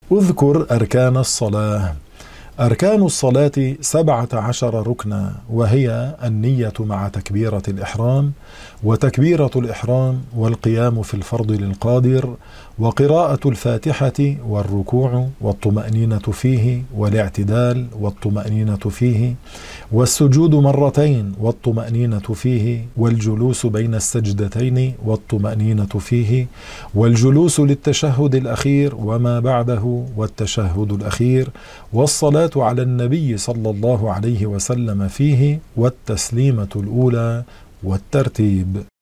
اذكر أركان الصلاة. أركان الصلاة 17 ركنا، وهي النية مع تكبيرة الإحرام، وتكبيرة الإحرام، والقيام في الفرض للقادر، وقراءة الفاتحة، والركوع والطمأنينة فيه، والاعتدال والطمأنينة فيه، والسجود مرتين والطمأنينة فيه، والجلوس بين السجدتين والطمأنينة فيه، والجلوس للتشهد الأخير وما بعده والتشهد الأخير، والصلاة على النبي صلى الله عليه وسلم فيه، والتسليمة الأولى، والترتيب.